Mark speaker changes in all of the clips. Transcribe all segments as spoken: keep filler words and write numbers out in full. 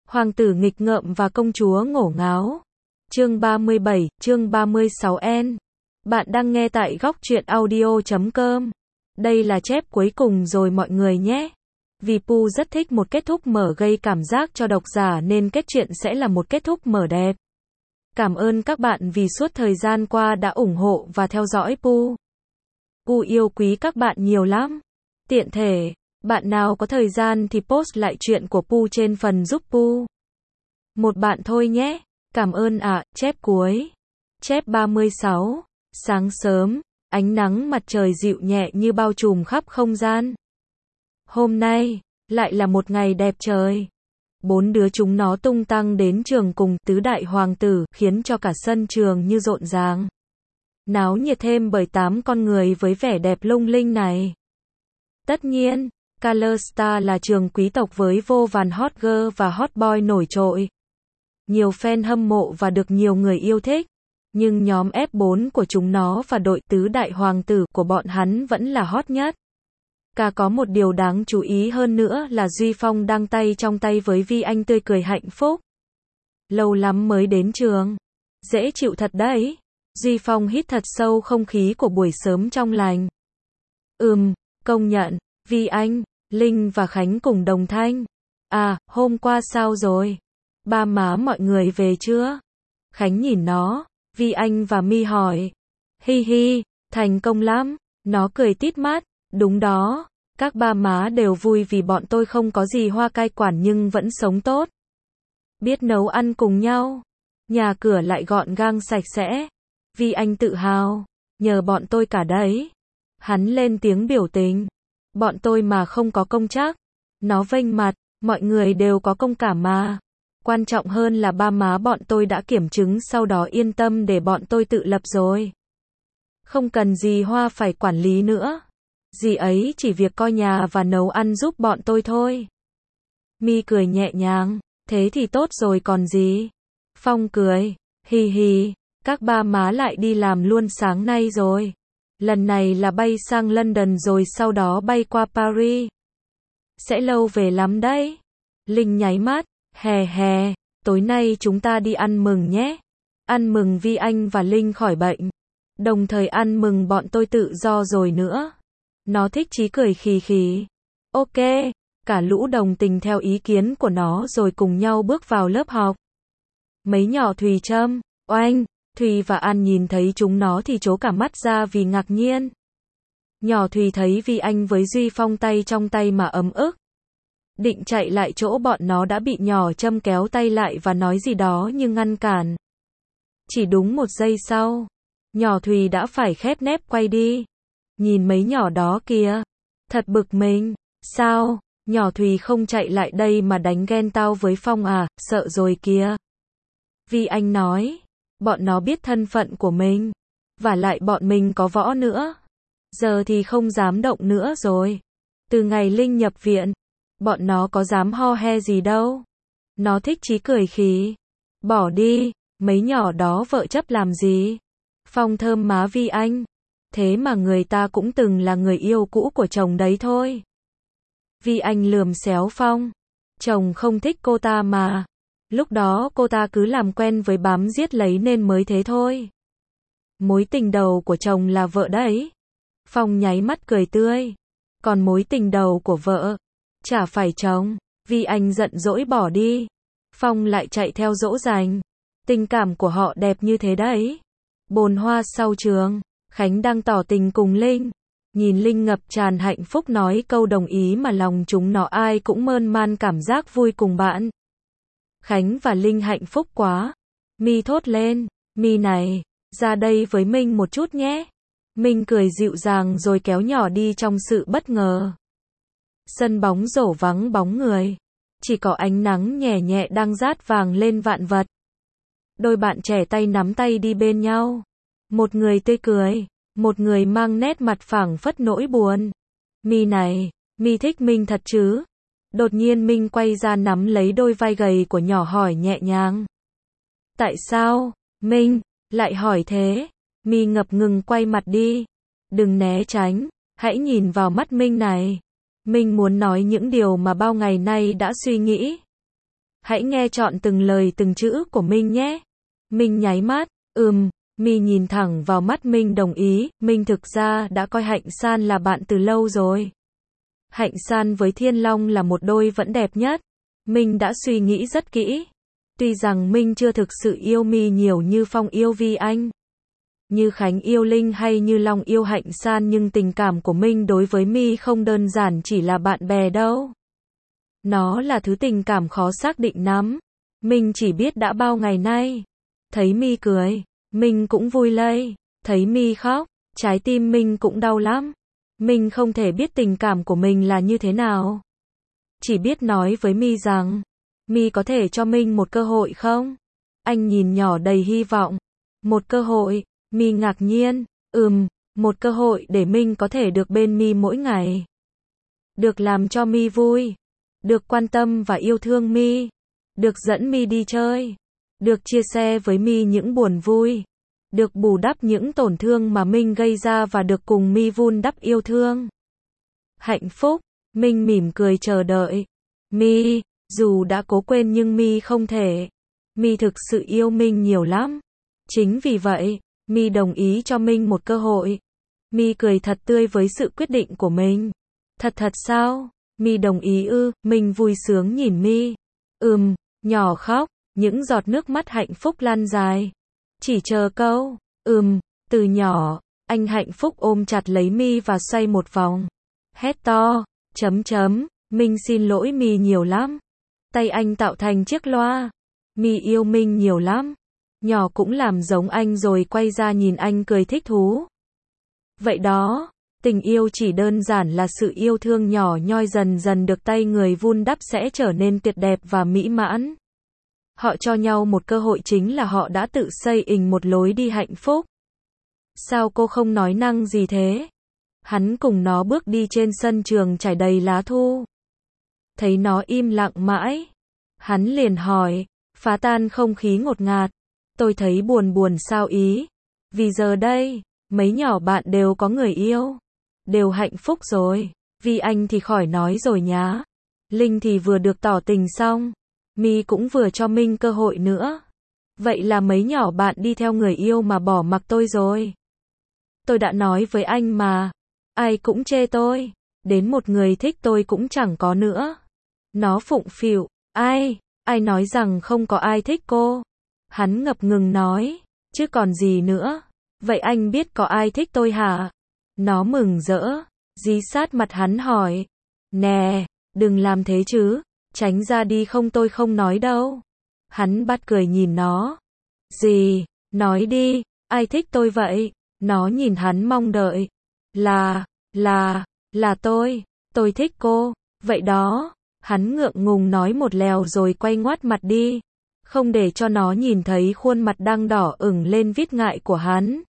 Speaker 1: Hoàng tử nghịch ngợm và công chúa ngổ ngáo. Chương ba mươi bảy, chương ba mươi sáu N. Bạn đang nghe tại góc truyện audio chấm com. Đây là chép cuối cùng rồi mọi người nhé. Vì Pu rất thích một kết thúc mở gây cảm giác cho độc giả nên kết truyện sẽ là một kết thúc mở đẹp. Cảm ơn các bạn vì suốt thời gian qua đã ủng hộ và theo dõi Pu. Pu yêu quý các bạn nhiều lắm. Tiện thể, bạn nào có thời gian thì post lại chuyện của Pu trên phần giúp Pu. Một bạn thôi nhé. Cảm ơn ạ. À, chép cuối. Chép ba mươi sáu. Sáng sớm, ánh nắng mặt trời dịu nhẹ như bao trùm khắp không gian. Hôm nay, lại là một ngày đẹp trời. Bốn đứa chúng nó tung tăng đến trường cùng tứ đại hoàng tử, khiến cho cả sân trường như rộn ràng. Náo nhiệt thêm bởi tám con người với vẻ đẹp lung linh này. Tất nhiên, Color Star là trường quý tộc với vô vàn hot girl và hot boy nổi trội. Nhiều fan hâm mộ và được nhiều người yêu thích. Nhưng nhóm ép bốn của chúng nó và đội tứ đại hoàng tử của bọn hắn vẫn là hot nhất. Cả có một điều đáng chú ý hơn nữa là Duy Phong đang tay trong tay với Vi Anh tươi cười hạnh phúc. Lâu lắm mới đến trường. Dễ chịu thật đấy. Duy Phong hít thật sâu không khí của buổi sớm trong lành. Ừm, công nhận, Vi Anh, Linh và Khánh cùng đồng thanh. À, hôm qua sao rồi? Ba má mọi người về chưa? Khánh nhìn nó, Vi Anh và Mi hỏi. Hi hi, thành công lắm. Nó cười tít mắt. Đúng đó, các ba má đều vui vì bọn tôi không có gì hoa cai quản nhưng vẫn sống tốt. Biết nấu ăn cùng nhau. Nhà cửa lại gọn gàng sạch sẽ. Vi Anh tự hào. Nhờ bọn tôi cả đấy. Hắn lên tiếng biểu tình. Bọn tôi mà không có công chắc. Nó vênh mặt, mọi người đều có công cả mà. Quan trọng hơn là ba má bọn tôi đã kiểm chứng sau đó yên tâm để bọn tôi tự lập rồi. Không cần dì Hoa phải quản lý nữa. Dì ấy chỉ việc coi nhà và nấu ăn giúp bọn tôi thôi. Mi cười nhẹ nhàng. Thế thì tốt rồi còn gì. Phong cười. Hi hi. Các ba má lại đi làm luôn sáng nay rồi. Lần này là bay sang London rồi sau đó bay qua Paris. Sẽ lâu về lắm đấy. Linh nháy mắt. Hè hè. Tối nay chúng ta đi ăn mừng nhé. Ăn mừng Vi Anh và Linh khỏi bệnh. Đồng thời ăn mừng bọn tôi tự do rồi nữa. Nó thích chí cười khì khì. Ok. Cả lũ đồng tình theo ý kiến của nó rồi cùng nhau bước vào lớp học. Mấy nhỏ Thùy Trâm, Oanh, Thùy và An nhìn thấy chúng nó thì trố cả mắt ra vì ngạc nhiên. Nhỏ Thùy thấy Vi Anh với Duy Phong tay trong tay mà ấm ức. Định chạy lại chỗ bọn nó đã bị nhỏ Trâm kéo tay lại và nói gì đó nhưng ngăn cản. Chỉ đúng một giây sau, nhỏ Thùy đã phải khép nép quay đi. Nhìn mấy nhỏ đó kìa. Thật bực mình. Sao, nhỏ Thùy không chạy lại đây mà đánh ghen tao với Phong à, sợ rồi kìa. Vi Anh nói, bọn nó biết thân phận của mình. Và lại bọn mình có võ nữa. Giờ thì không dám động nữa rồi. Từ ngày Linh nhập viện, bọn nó có dám ho he gì đâu. Nó thích chí cười khì. Bỏ đi, mấy nhỏ đó vợ chấp làm gì. Phong thơm má Vi Anh. Thế mà người ta cũng từng là người yêu cũ của chồng đấy thôi. Vi Anh lườm xéo Phong. Chồng không thích cô ta mà. Lúc đó cô ta cứ làm quen với bám giết lấy nên mới thế thôi. Mối tình đầu của chồng là vợ đấy. Phong nháy mắt cười tươi. Còn mối tình đầu của vợ chả phải chồng. Vi Anh giận dỗi bỏ đi. Phong lại chạy theo dỗ dành. Tình cảm của họ đẹp như thế đấy. Bồn hoa sau trường. Khánh đang tỏ tình cùng Linh. Nhìn Linh ngập tràn hạnh phúc nói câu đồng ý mà lòng chúng nó ai cũng mơn man cảm giác vui cùng bạn. Khánh và Linh hạnh phúc quá. Mi thốt lên. Mi này, ra đây với Minh một chút nhé. Minh cười dịu dàng rồi kéo nhỏ đi trong sự bất ngờ. Sân bóng rổ vắng bóng người. Chỉ có ánh nắng nhẹ nhẹ đang rát vàng lên vạn vật. Đôi bạn trẻ tay nắm tay đi bên nhau. Một người tươi cười, một người mang nét mặt phảng phất nỗi buồn. Mi này, Mi thích Minh thật chứ? Đột nhiên Minh quay ra nắm lấy đôi vai gầy của nhỏ hỏi nhẹ nhàng. Tại sao, Minh, lại hỏi thế? Mi ngập ngừng quay mặt đi. Đừng né tránh, hãy nhìn vào mắt Minh này. Minh muốn nói những điều mà bao ngày nay đã suy nghĩ. Hãy nghe trọn từng lời từng chữ của Minh nhé. Minh nháy mắt, ừm, Mi nhìn thẳng vào mắt Minh đồng ý, Minh thực ra đã coi Hạnh San là bạn từ lâu rồi. Hạnh San với Thiên Long là một đôi vẫn đẹp nhất. Minh đã suy nghĩ rất kỹ. Tuy rằng Minh chưa thực sự yêu Mi nhiều như Phong yêu Vi Anh, như Khánh yêu Linh hay như Long yêu Hạnh San, nhưng tình cảm của Minh đối với Mi không đơn giản chỉ là bạn bè đâu. Nó là thứ tình cảm khó xác định lắm. Minh chỉ biết đã bao ngày nay, thấy Mi cười, Minh cũng vui lây, thấy Mi khóc, trái tim Minh cũng đau lắm. Minh không thể biết tình cảm của mình là như thế nào. Chỉ biết nói với Mi rằng, Mi có thể cho Minh một cơ hội không? Anh nhìn nhỏ đầy hy vọng. Một cơ hội? Mi ngạc nhiên, ừm, một cơ hội để Minh có thể được bên Mi mỗi ngày. Được làm cho Mi vui. Được quan tâm và yêu thương Mi. Được dẫn Mi đi chơi. Được chia sẻ với Mi những buồn vui. Được bù đắp những tổn thương mà Minh gây ra và được cùng Mi vun đắp yêu thương. Hạnh phúc, Minh mỉm cười chờ đợi. Mi, dù đã cố quên nhưng Mi không thể. Mi thực sự yêu Minh nhiều lắm. Chính vì vậy, Mi đồng ý cho Minh một cơ hội. Mi cười thật tươi với sự quyết định của mình. Thật thật sao? Mi đồng ý ư? Minh vui sướng nhìn Mi. Ừm, nhỏ khóc, những giọt nước mắt hạnh phúc lan dài. Chỉ chờ câu, ừm, từ nhỏ, anh hạnh phúc ôm chặt lấy Mi và xoay một vòng. Hét to, chấm chấm, Minh xin lỗi Mi nhiều lắm. Tay anh tạo thành chiếc loa. Mi yêu Minh nhiều lắm. Nhỏ cũng làm giống anh rồi quay ra nhìn anh cười thích thú. Vậy đó, tình yêu chỉ đơn giản là sự yêu thương nhỏ nhoi dần dần được tay người vun đắp sẽ trở nên tuyệt đẹp và mỹ mãn. Họ cho nhau một cơ hội chính là họ đã tự xây ình một lối đi hạnh phúc. Sao cô không nói năng gì thế? Hắn cùng nó bước đi trên sân trường trải đầy lá thu. Thấy nó im lặng mãi, hắn liền hỏi, phá tan không khí ngột ngạt. Tôi thấy buồn buồn sao ý? Vì giờ đây, mấy nhỏ bạn đều có người yêu. Đều hạnh phúc rồi. Vi Anh thì khỏi nói rồi nhá. Linh thì vừa được tỏ tình xong. Mi cũng vừa cho Minh cơ hội nữa. Vậy là mấy nhỏ bạn đi theo người yêu mà bỏ mặc tôi rồi. Tôi đã nói với anh mà. Ai cũng chê tôi. Đến một người thích tôi cũng chẳng có nữa. Nó phụng phịu. Ai? Ai nói rằng không có ai thích cô? Hắn ngập ngừng nói. Chứ còn gì nữa? Vậy anh biết có ai thích tôi hả? Nó mừng rỡ. Dí sát mặt hắn hỏi. Nè, đừng làm thế chứ. Tránh ra đi không tôi không nói đâu. Hắn bắt cười nhìn nó. Gì? Nói đi. Ai thích tôi vậy? Nó nhìn hắn mong đợi. Là, là, là tôi. Tôi thích cô. Vậy đó. Hắn ngượng ngùng nói một lèo rồi quay ngoắt mặt đi. Không để cho nó nhìn thấy khuôn mặt đang đỏ ửng lên vít ngại của hắn.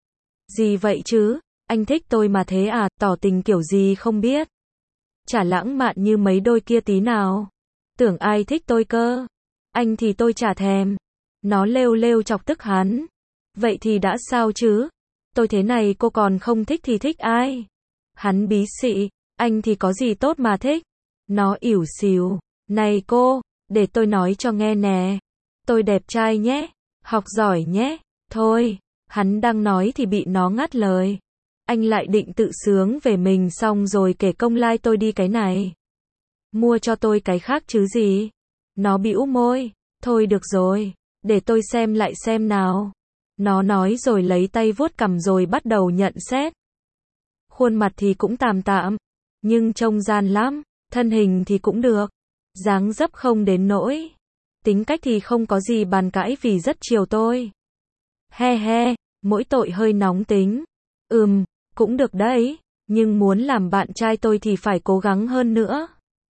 Speaker 1: Gì vậy chứ? Anh thích tôi mà thế à? Tỏ tình kiểu gì không biết. Chả lãng mạn như mấy đôi kia tí nào. Tưởng ai thích tôi cơ. Anh thì tôi chả thèm. Nó lêu lêu chọc tức hắn. Vậy thì đã sao chứ? Tôi thế này cô còn không thích thì thích ai? Hắn bí xị. Anh thì có gì tốt mà thích? Nó ỉu xìu. Này cô, để tôi nói cho nghe nè. Tôi đẹp trai nhé. Học giỏi nhé. Thôi. Hắn đang nói thì bị nó ngắt lời. Anh lại định tự sướng về mình xong rồi kể công lai tôi đi cái này. Mua cho tôi cái khác chứ gì. Nó bĩu môi. Thôi được rồi. Để tôi xem lại xem nào. Nó nói rồi lấy tay vuốt cằm rồi bắt đầu nhận xét. Khuôn mặt thì cũng tạm tạm. Nhưng trông gian lắm. Thân hình thì cũng được. Dáng dấp không đến nỗi. Tính cách thì không có gì bàn cãi vì rất chiều tôi. He he, mỗi tội hơi nóng tính. Ừm, cũng được đấy. Nhưng muốn làm bạn trai tôi thì phải cố gắng hơn nữa.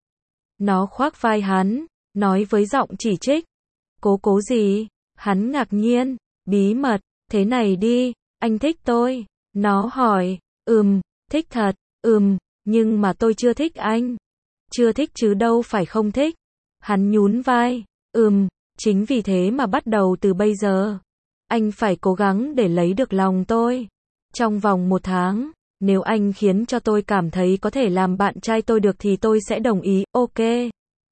Speaker 1: Nó khoác vai hắn. Nói với giọng chỉ trích. Cố cố gì? Hắn ngạc nhiên. Bí mật. Thế này đi. Anh thích tôi. Nó hỏi. Ừm, thích thật. Ừm, nhưng mà tôi chưa thích anh. Chưa thích chứ đâu phải không thích. Hắn nhún vai. Ừm, chính vì thế mà bắt đầu từ bây giờ. Anh phải cố gắng để lấy được lòng tôi. Trong vòng một tháng. Nếu anh khiến cho tôi cảm thấy có thể làm bạn trai tôi được thì tôi sẽ đồng ý. Ok.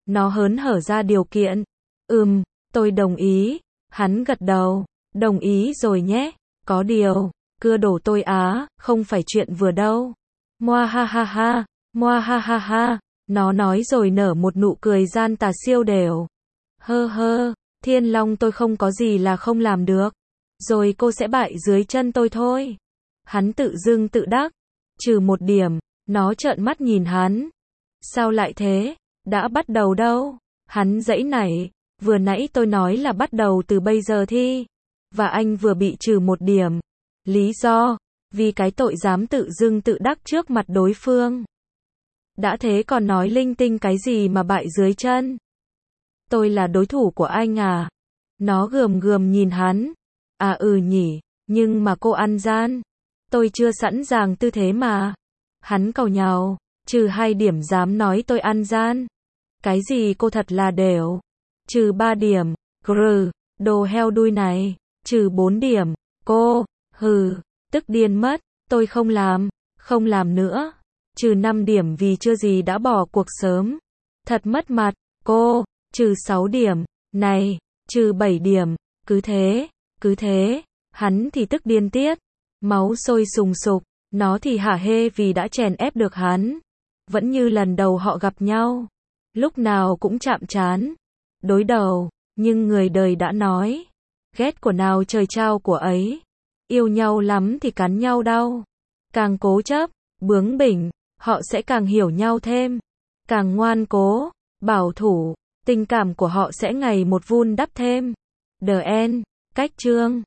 Speaker 1: Nó hớn hở ra điều kiện. Ừm, tôi đồng ý. Hắn gật đầu. Đồng ý rồi nhé. Có điều, cưa đổ tôi á, không phải chuyện vừa đâu. Moa ha ha ha, moa ha ha ha. Nó nói rồi nở một nụ cười gian tà siêu đều. Hơ hơ, Thiên Long tôi không có gì là không làm được. Rồi cô sẽ bại dưới chân tôi thôi. Hắn tự dưng tự đắc. Trừ một điểm, nó trợn mắt nhìn hắn. Sao lại thế? Đã bắt đầu đâu? Hắn giãy nảy. Vừa nãy tôi nói là bắt đầu từ bây giờ thi. Và anh vừa bị trừ một điểm. Lý do? Vì cái tội dám tự dưng tự đắc trước mặt đối phương. Đã thế còn nói linh tinh cái gì mà bại dưới chân. Tôi là đối thủ của anh à? Nó gườm gườm nhìn hắn. À ừ nhỉ, nhưng mà cô ăn gian. Tôi chưa sẵn sàng tư thế mà. Hắn càu nhàu, trừ hai điểm dám nói tôi ăn gian. Cái gì cô thật là đều. Trừ ba điểm, grừ, đồ heo đuôi này. Trừ bốn điểm, cô, hừ, tức điên mất, tôi không làm, không làm nữa. Trừ năm điểm vì chưa gì đã bỏ cuộc sớm. Thật mất mặt, cô, trừ sáu điểm, này, trừ bảy điểm, cứ thế, cứ thế. Hắn thì tức điên tiết, máu sôi sùng sục, nó thì hả hê vì đã chèn ép được hắn. Vẫn như lần đầu họ gặp nhau, lúc nào cũng chạm trán, đối đầu, nhưng người đời đã nói, ghét của nào trời trao của ấy. Yêu nhau lắm thì cắn nhau đau. Càng cố chấp, bướng bỉnh, họ sẽ càng hiểu nhau thêm. Càng ngoan cố, bảo thủ, tình cảm của họ sẽ ngày một vun đắp thêm. The End, cách chương